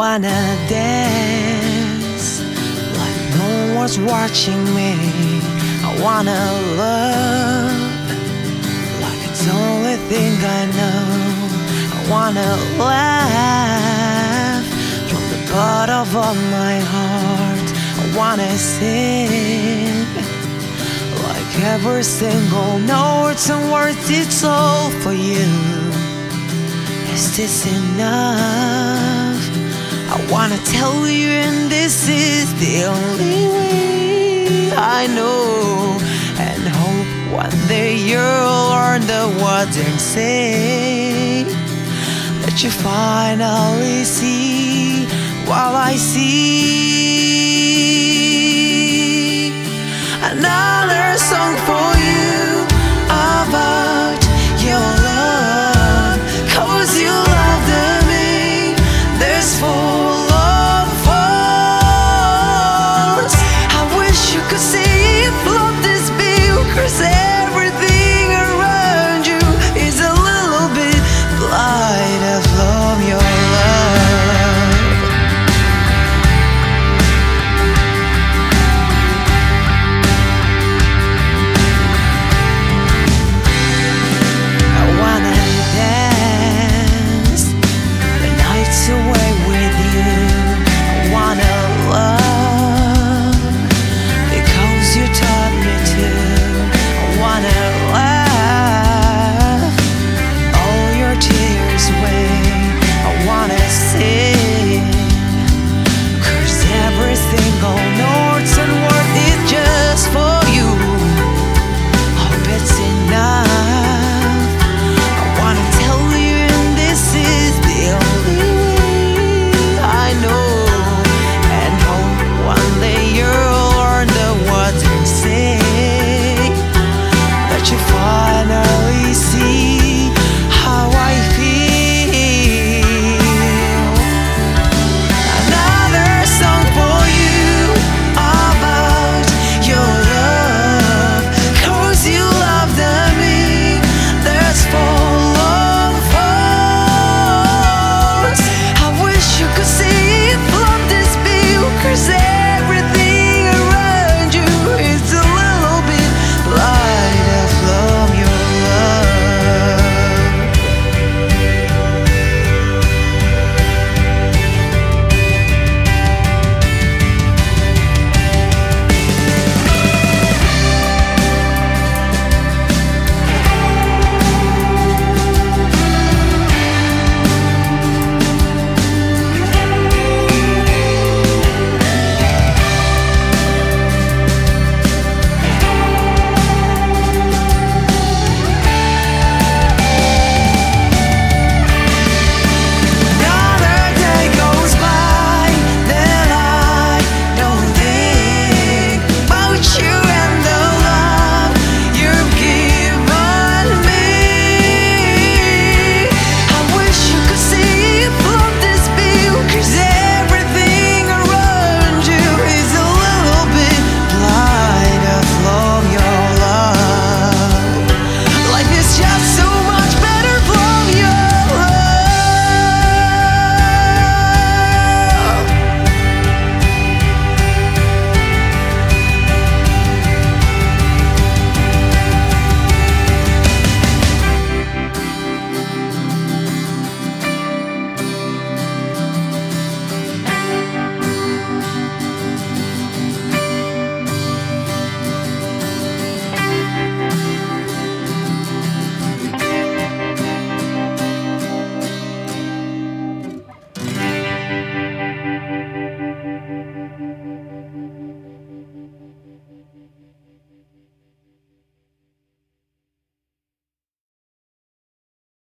wanna dance like no one's watching me. I wanna love like it's the only thing I know. I wanna laugh from the bottom of my heart. I wanna sing like every single note and word. It's all for you. Is this enough? I wanna tell you, and this is the only way I know. And hope one day you'll learn the words and say that you finally see while I see. And I